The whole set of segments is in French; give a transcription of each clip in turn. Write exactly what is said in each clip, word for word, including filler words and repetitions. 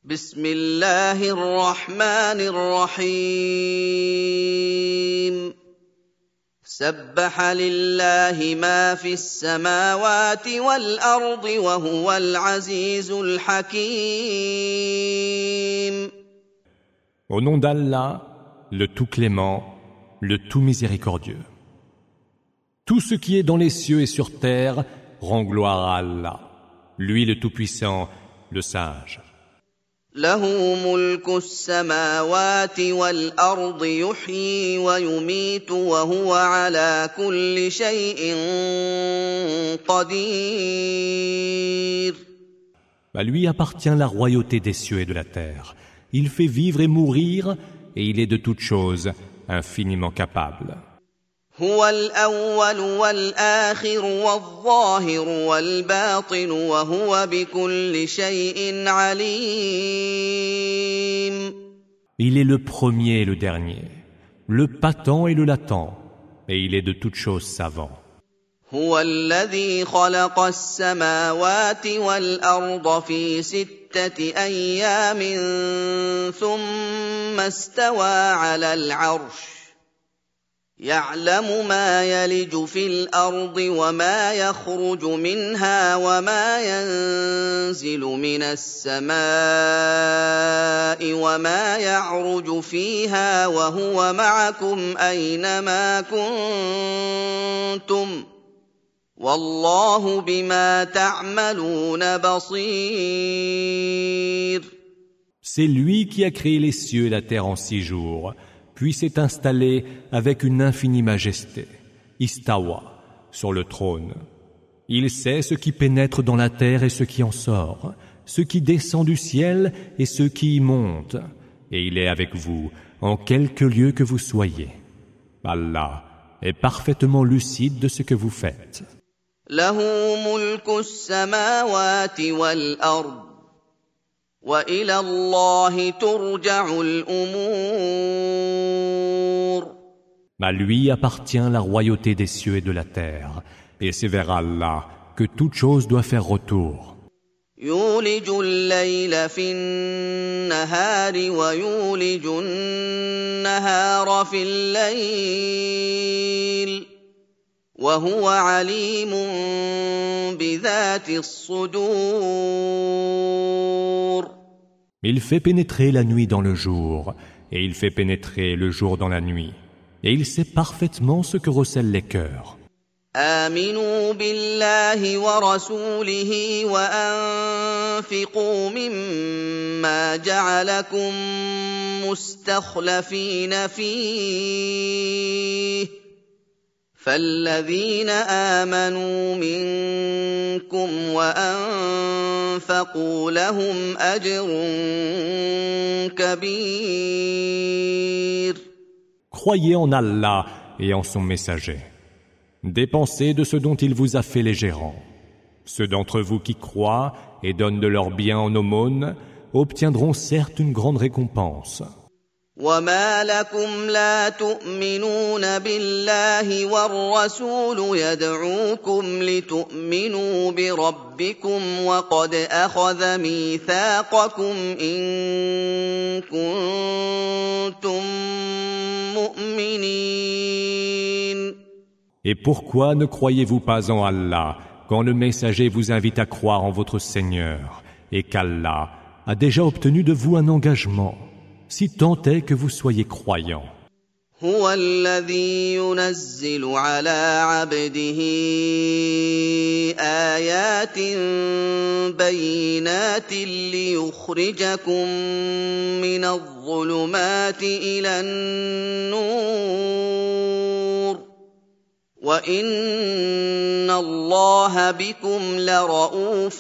بسم الله الرحمن الرحيم سبح لله ما في السماوات والأرض وهو العزيز الحكيم. Au nom d'Allah, le tout clément, le tout miséricordieux. Tout ce qui est dans les cieux et sur terre rend gloire à Allah, lui le tout-puissant, le sage. له ملك السماوات والأرض يحيي ويميت وهو على كل شيء قدير. À lui appartient la royauté des cieux et de la terre. Il fait vivre et mourir, et il est de toutes choses infiniment capable. هو الأول والآخر والظاهر والباطن وهو بكل شيء عليم. Il est le premier et le dernier, le patent et le latent, et il est de toutes choses savant. هو الذي خلق السماوات والأرض في ستة أيام ثم استوى على العرش يعلم ما يلج في الأرض وما يخرج منها وما ينزل من السماء وما يعرج فيها وهو معكم أينما كنتم والله بما تعملون بصير. C'est lui qui a créé les cieux et la terre en six jours, puis s'est installé avec une infinie majesté, Istawa, sur le trône. Il sait ce qui pénètre dans la terre et ce qui en sort, ce qui descend du ciel et ce qui y monte, et il est avec vous en quelque lieu que vous soyez. Allah est parfaitement lucide de ce que vous faites. له ملك السماوات والأرض وإلى الله ترجع الأمور. À lui appartient la royauté des cieux et de la terre, et c'est vers Allah que toute chose doit faire retour. يولج الليل في النهار ويولج النهار في الليل وهو عليم بذات الصدور. Il fait pénétrer la nuit dans le jour, et il fait pénétrer le jour dans la nuit, et il sait parfaitement ce que recèlent les cœurs. آمنوا بالله ورسوله وأنفقوا مما جعلكم مستخلفين فيه فالذين آمنوا منكم وأنفقوا لهم أجر كبير. Croyez en Allah et en son messager. Dépensez de ce dont il vous a fait les gérants. Ceux d'entre vous qui croient et donnent de leurs biens en aumône obtiendront certes une grande récompense. وما لكم لا تؤمنون بالله والرسول يدعوكم لتؤمنوا بربكم وقد أخذ ميثاقكم إن كنتم مؤمنين. Et pourquoi ne croyez-vous pas en Allah quand le messager vous invite à croire en votre Seigneur et qu'Allah a déjà obtenu de vous un engagement, si tant est que vous soyez croyants? هو الذي ينزل على عبده آيات بينات ليخرجكم من الظلمات إلى النور وإن الله بكم لرءوف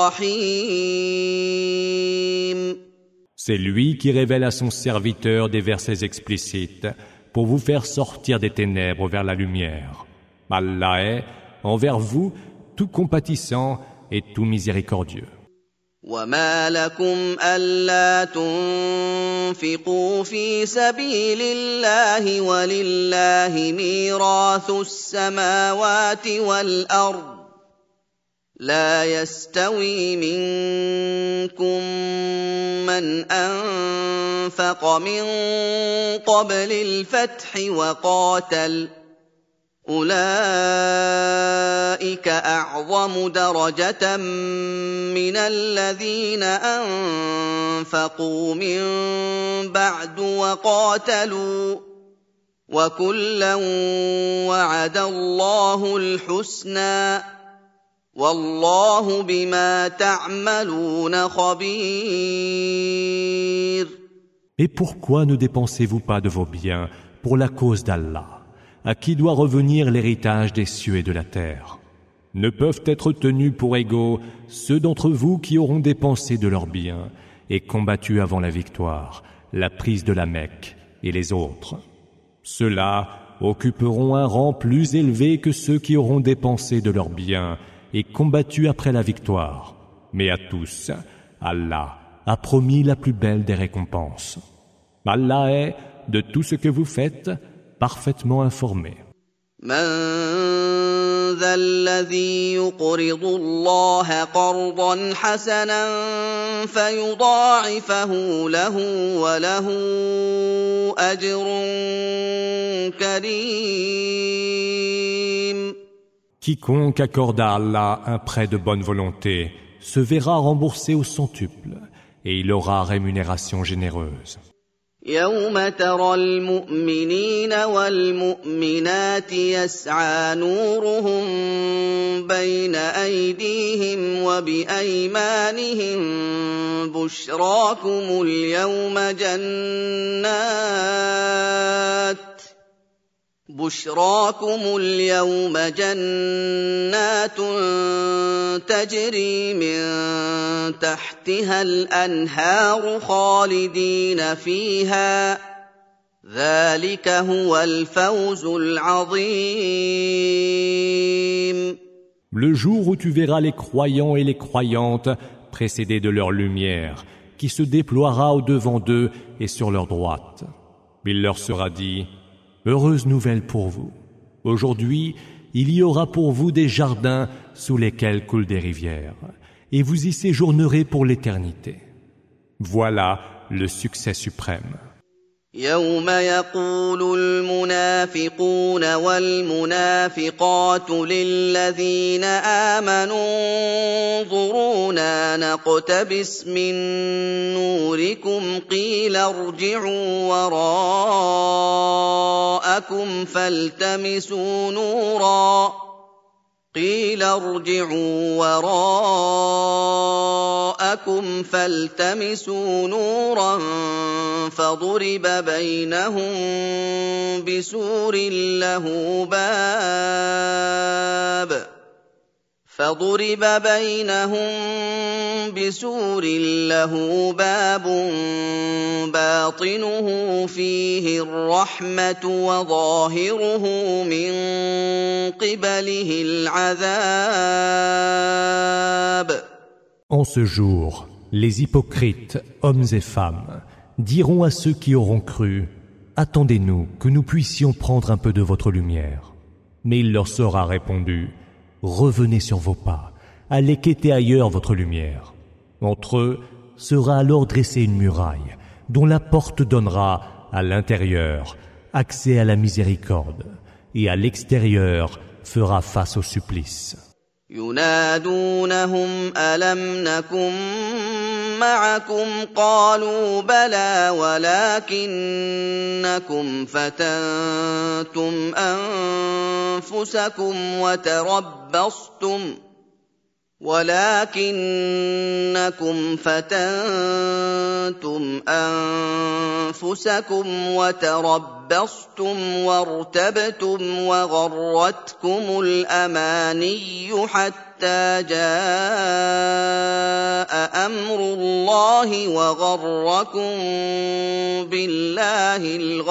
رحيم. C'est lui qui révèle à son serviteur des versets explicites pour vous faire sortir des ténèbres vers la lumière. Allah est, envers vous, tout compatissant et tout miséricordieux. وما لكم ألا تنفقوا في سبيل الله ولله ميراث السماوات والأرض لا يستوي منكم من مَّنْ أَنفَقَ مِن قَبْلِ الْفَتْحِ وَقَاتَلَ أُولَٰئِكَ أَعْظَمُ دَرَجَةً مِّنَ الَّذِينَ أَنفَقُوا مِن بَعْدُ وَقَاتَلُوا ۚ وَكُلًّا وَعَدَ اللَّهُ الْحُسْنَىٰ ۚ وَاللَّهُ بِمَا تَعْمَلُونَ خَبِيرٌ. Et pourquoi ne dépensez-vous pas de vos biens pour la cause d'Allah, à qui doit revenir l'héritage des cieux et de la terre? Ne peuvent être tenus pour égaux ceux d'entre vous qui auront dépensé de leurs biens et combattu avant la victoire, la prise de la Mecque et les autres. Ceux-là occuperont un rang plus élevé que ceux qui auront dépensé de leurs biens et combattu après la victoire. Mais à tous, Allah a promis la plus belle des récompenses. Allah est, de tout ce que vous faites, parfaitement informé. من ذا الذي يقرض الله قرضا حسنا فيضاعفه له وله أجر كريم. Quiconque accorde à Allah un prêt de bonne volonté se verra remboursé au centuple et il aura rémunération généreuse. يوم ترى المؤمنين والمؤمنات يسعى نورهم بين أيديهم وبأيمانهم بشراكم اليوم جنات بشراكم اليوم جنات تجري من تحتها الأنهار خالدين فيها ذلك هو الفوز العظيم. Le jour où tu verras les croyants et les croyantes précédés de leur lumière qui se déploiera au-devant d'eux et sur leur droite, il leur sera dit: heureuse nouvelle pour vous. Aujourd'hui, il y aura pour vous des jardins sous lesquels coulent des rivières, et vous y séjournerez pour l'éternité. Voilà le succès suprême. يوم يقول المنافقون والمنافقات للذين آمنوا انظرونا نقتبس من نوركم قيل ارجعوا وراءكم فالتمسوا نورا قيل ارجعوا وراءكم فالتمسوا نورا فضرب بينهم بسور له باب فضرب بينهم بسور له باب باطنه فيه الرحمة وظاهره من قبله العذاب. En ce jour, les hypocrites, hommes et femmes, diront à ceux qui auront cru: attendez-nous que nous puissions prendre un peu de votre lumière. Mais il leur sera répondu: revenez sur vos pas, allez quêter ailleurs votre lumière. Entre eux sera alors dressée une muraille, dont la porte donnera à l'intérieur accès à la miséricorde, et à l'extérieur fera face au supplice. ينادونهم ألم نكن معكم قالوا بلى ولكنكم فتنتم أنفسكم وتربصتم ولكنكم فتنتم أنفسكم وتربصتم وارتبتم وغرتكم الأماني حتى جاء أمر الله وغركم بالله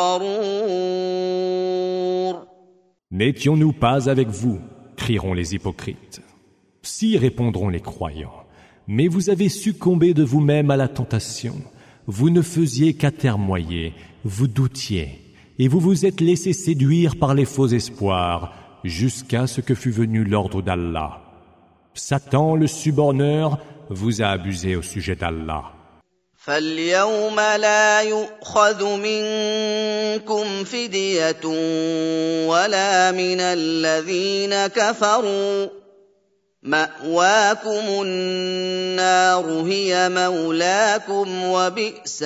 الغرور. N'étions-nous pas avec vous, crieront les hypocrites. Si, répondront les croyants, mais vous avez succombé de vous-même à la tentation, vous ne faisiez qu'atermoyer, vous doutiez, et vous vous êtes laissé séduire par les faux espoirs, jusqu'à ce que fût venu l'ordre d'Allah. Satan, le suborneur, vous a abusé au sujet d'Allah. فاليوم لا يؤخذ منكم فدية ولا من الذين كفروا مأواكم النار هي مولاكم وبئس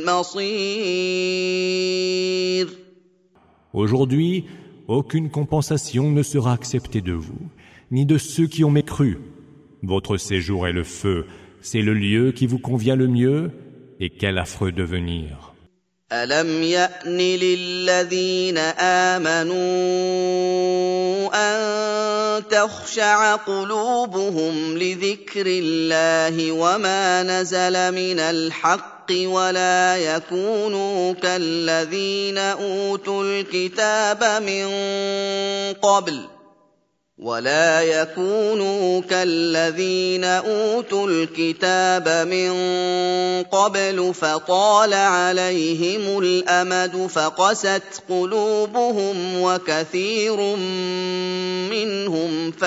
المصير. Aujourd'hui, aucune compensation ne sera acceptée de vous, ni de ceux qui ont mécru. Votre séjour est le feu, c'est le lieu qui vous convient le mieux, et quel affreux devenir. ألم يأن للذين آمنوا أن تخشع قلوبهم لذكر الله وما نزل من الحق ولا يكونوا كالذين أوتوا الكتاب من قبل ولا يكونوا كالذين أوتوا الكتاب من قبل فطال عليهم الأمد فقست قلوبهم وكثير منهم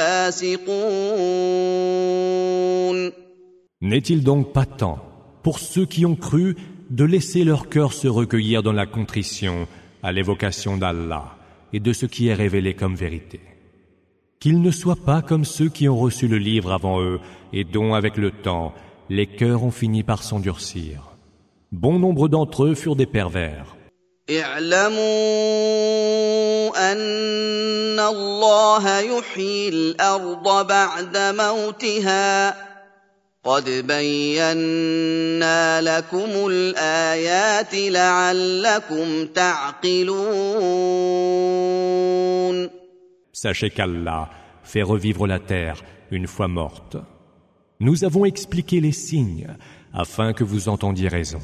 فاسقون. N'est-il donc pas temps, pour ceux qui ont cru, de laisser leur cœur se recueillir dans la contrition à l'évocation d'Allah et de ce qui est révélé comme vérité? Qu'ils ne soient pas comme ceux qui ont reçu le livre avant eux et dont, avec le temps, les cœurs ont fini par s'endurcir. Bon nombre d'entre eux furent des pervers. اعلموا أن الله يحيي الأرض بعد موتها قد بينا لكم الآيات لعلكم تعقلون. Sachez qu'Allah fait revivre la terre une fois morte. Nous avons expliqué les signes afin que vous entendiez raison.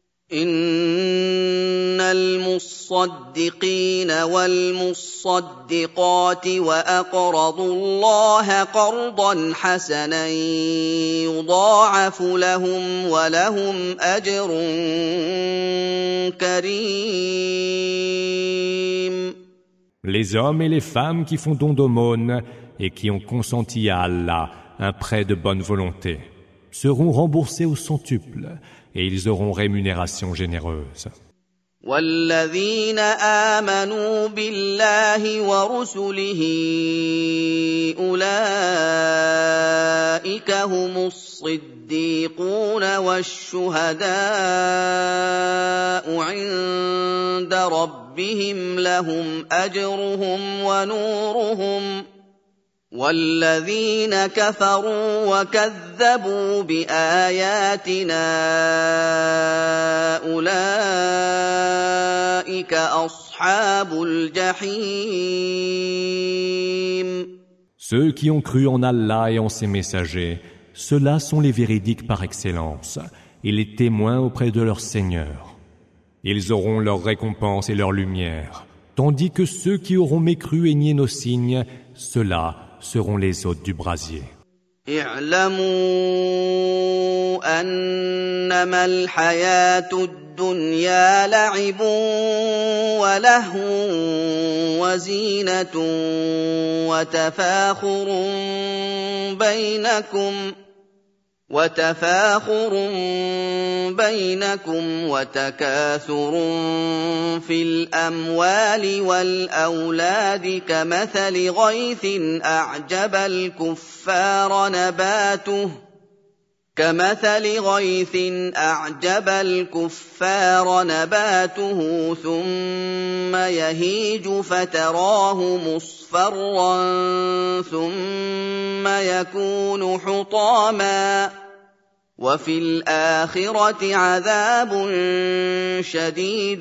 إن المصدقين والمصدقات وأقرضوا الله قرضا حسنا يضاعف لهم ولهم أجر كريم. Les hommes et les femmes qui font don d'aumône et qui ont consenti à Allah un prêt de bonne volonté seront remboursés au centuple et ils auront rémunération généreuse. والذين آمنوا بالله ورسله أولئك هم الصديقون والشهداء عند ربهم لهم أجرهم ونورهم والذين كفروا وكذبوا بآياتنا أولئك أصحاب الجحيم. Ceux qui ont cru en Allah et en ses messagers, ceux-là sont les véridiques par excellence et les témoins auprès de leur Seigneur. Ils auront leur récompense et leur lumière, tandis que ceux qui auront mécru et nié nos signes, ceux-là seront les hôtes du brasier. اعلموا أنما الحياة الدنيا لعب ولهو وزينة وتفاخر بينكم وتفاخر بينكم وتكاثر في الأموال والأولاد كمثل غيث أعجب الكفار نباته كمثل غيث أعجب الكفار نباته ثم يهيج فتراه مصفرا ثم يكون حطاما وفي الآخرة عذاب شديد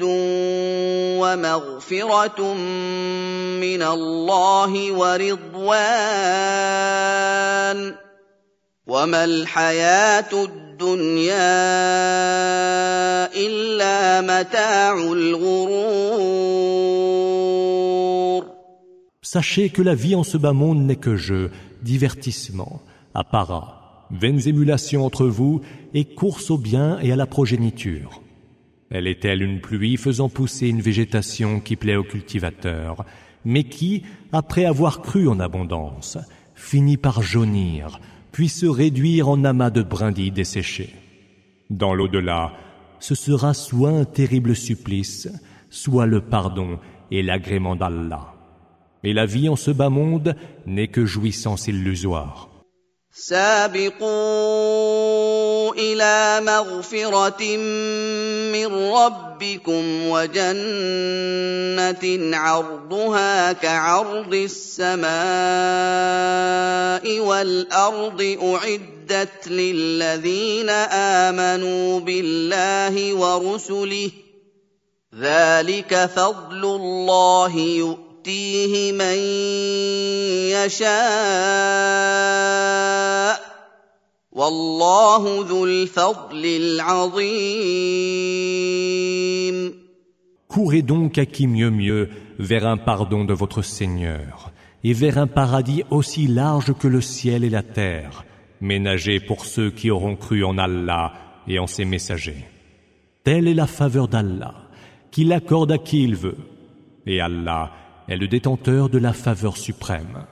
ومغفرة من الله ورضوان وما الحياة الدنيا إلا متاع الغرور. Sachez que la vie en ce bas monde n'est que jeu, divertissement, apparat, vaines émulations entre vous et course au bien et à la progéniture. Elle est telle une pluie faisant pousser une végétation qui plaît aux cultivateurs, mais qui, après avoir cru en abondance, finit par jaunir, puis se réduire en amas de brindilles desséchées. Dans l'au-delà, ce sera soit un terrible supplice, soit le pardon et l'agrément d'Allah. Et la vie en ce bas monde n'est que jouissance illusoire. سابقوا إلى مغفرة من ربكم وجنة عرضها كعرض السماء والأرض أعدت للذين آمنوا بالله ورسله ذلك فضل الله يؤتيه من يشاء والله ذو الفضل العظيم. Courez donc à qui mieux mieux vers un pardon de votre Seigneur et vers un paradis aussi large que le ciel et la terre, ménagé pour ceux qui auront cru en Allah et en ses messagers. Telle est la faveur d'Allah, qu'il accorde à qui il veut, et Allah est le détenteur de la faveur suprême.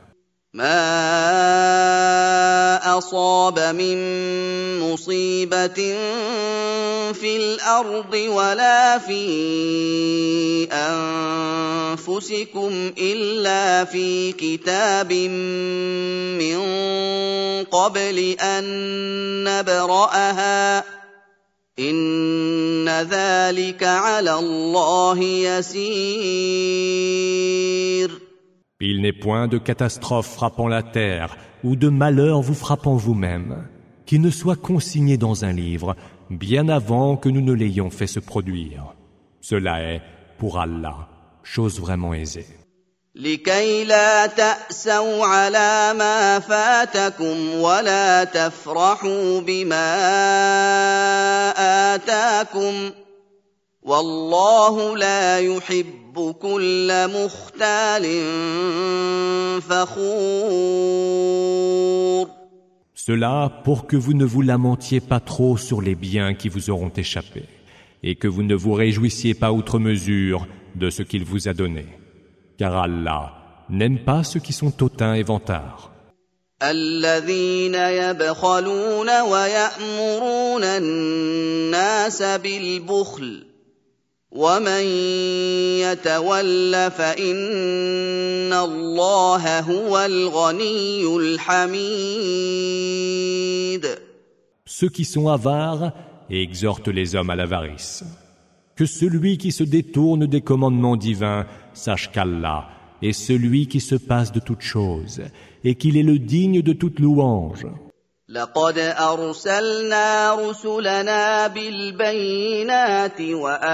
ما أصاب من مصيبة في الأرض ولا في أنفسكم إلا في كتاب من قبل أن نبرأها إن ذلك على الله يسير. Il n'est point de catastrophe frappant la terre ou de malheur vous frappant vous-même qui ne soit consigné dans un livre bien avant que nous ne l'ayons fait se produire. Cela est, pour Allah, chose vraiment aisée. لكي لا تأسوا على ما فاتكم ولا تفرحوا بما آتاكم والله لا يحب كل مختال فخور. Cela pour que vous ne vous lamentiez pas trop sur les biens qui vous auront échappé et que vous ne vous réjouissiez pas outre mesure de ce qu'il vous a donné. Car Allah n'aime pas ceux qui sont hautains et vantards. الذين يبخلون ويأمرون الناس بالبخل ومن يتول فإن الله هو الغني الحميد. Ceux qui sont avares et exhortent les hommes à l'avarice. Que celui qui se détourne des commandements divins sache qu'Allah est celui qui se passe de toutes choses et qu'il est le digne de toute louange. لقد أرسلنا رسلنا بالبينات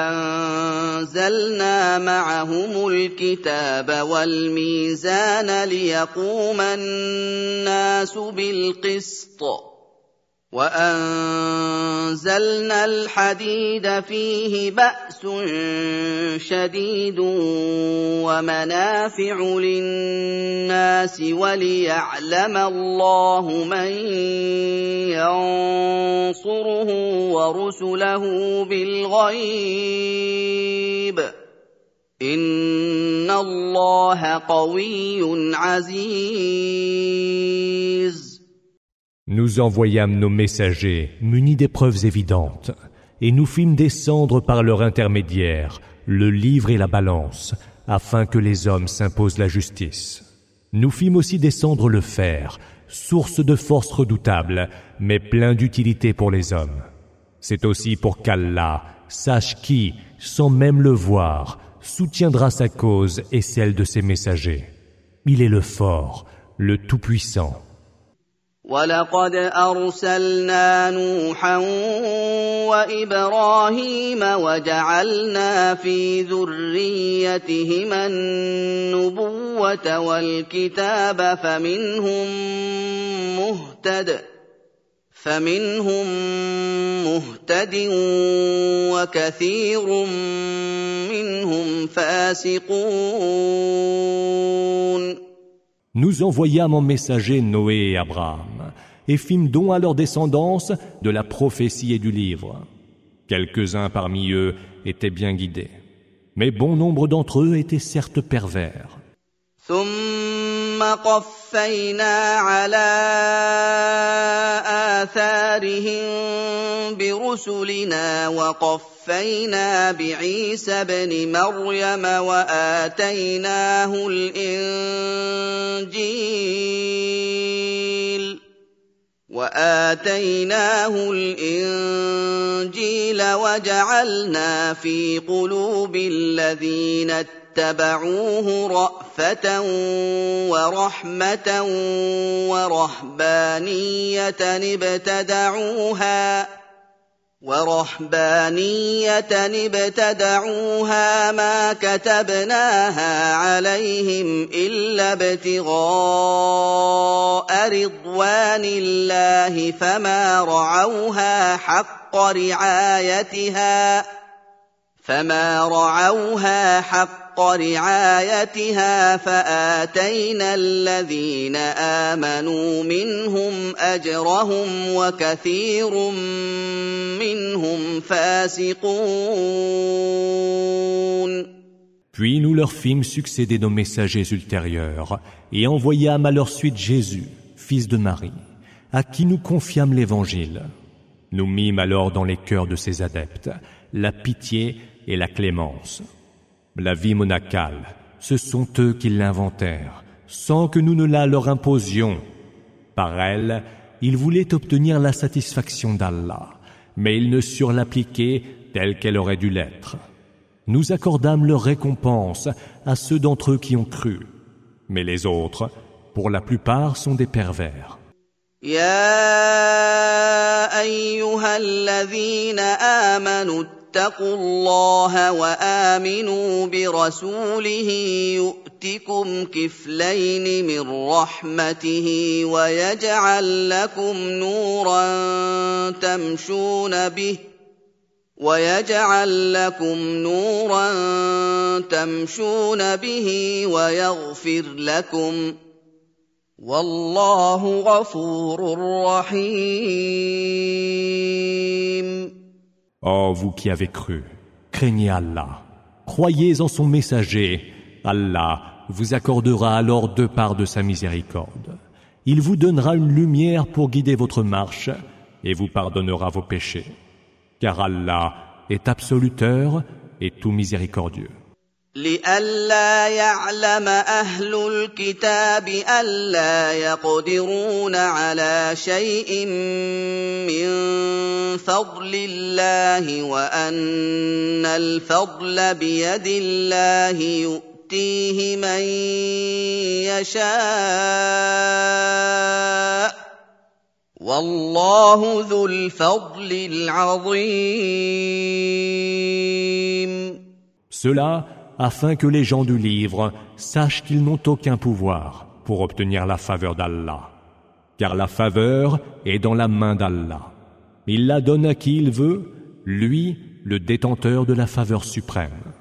وأنزلنا معهم الكتاب والميزان ليقوم الناس بالقسط وأنزلنا الحديد فيه بأس شديد ومنافع للناس وليعلم الله من ينصره ورسله بالغيب إن الله قوي عزيز. Nous envoyâmes nos messagers munis des preuves évidentes, et nous fîmes descendre par leur intermédiaire le livre et la balance, afin que les hommes s'imposent la justice. Nous fîmes aussi descendre le fer, source de force redoutable, mais plein d'utilité pour les hommes. C'est aussi pour qu'Allah sache qui, sans même le voir, soutiendra sa cause et celle de ses messagers. Il est le fort, le tout-puissant. وَلَقَدْ أَرْسَلْنَا نُوحًا وَإِبْرَاهِيمَ وَجَعَلْنَا فِي ذُرِّيَّتِهِمَا النُّبُوَّةَ وَالْكِتَابَ فَمِنْهُم مُّهْتَدٍ فَمِنْهُم مُّهْتَدٍ وَكَثِيرٌ مِّنْهُمْ فَاسِقُونَ. Nous envoyâmes en messager Noé et Abraham, et fîmes don à leur descendance de la prophétie et du livre. Quelques-uns parmi eux étaient bien guidés, mais bon nombre d'entre eux étaient certes pervers. ثم ثم قفينا على آثارهم برسلنا وقفينا بعيسى ابن مريم وآتيناه الإنجيل وآتيناه الإنجيل وجعلنا في قلوب الذين اتبعوه رأفة ورحمة ورهبانية ابتدعوها ورهبانية ابتدعوها ما كتبناها عليهم إلا ابتغاء رضوان الله فما رعوها حق رعايتها فما رعوها حق رعايتها فآتينا الذين آمنوا منهم أجرهم وكثير منهم فاسقون. Puis nous leur fîmes succéder nos messagers ultérieurs et envoyâmes à leur suite Jésus, fils de Marie, à qui nous confiâmes l'Évangile. Nous mîmes alors dans les cœurs de ces adeptes la pitié et la clémence. La vie monacale, ce sont eux qui l'inventèrent, sans que nous ne la leur imposions. Par elle, ils voulaient obtenir la satisfaction d'Allah, mais ils ne surent l'appliquer telle qu'elle aurait dû l'être. Nous accordâmes leur récompense à ceux d'entre eux qui ont cru, mais les autres, pour la plupart, sont des pervers. يا أيها الذين آمنوا اتقوا الله وآمنوا برسوله يؤتكم كفلين من رحمته ويجعل لكم نورا تمشون به ويجعل لكم نورا تمشون به ويغفر لكم والله غفور رحيم. Ô vous qui avez cru, craignez Allah, croyez en son messager, Allah vous accordera alors deux parts de sa miséricorde. Il vous donnera une lumière pour guider votre marche et vous pardonnera vos péchés, car Allah est absoluteur et tout miséricordieux. لئلا يعلم أهل الكتاب ألا يقدرون على شيء من فضل الله وأن الفضل بيد الله يؤتيه من يشاء والله ذو الفضل العظيم. Cela afin que les gens du livre sachent qu'ils n'ont aucun pouvoir pour obtenir la faveur d'Allah. Car la faveur est dans la main d'Allah. Il la donne à qui il veut, lui, le détenteur de la faveur suprême.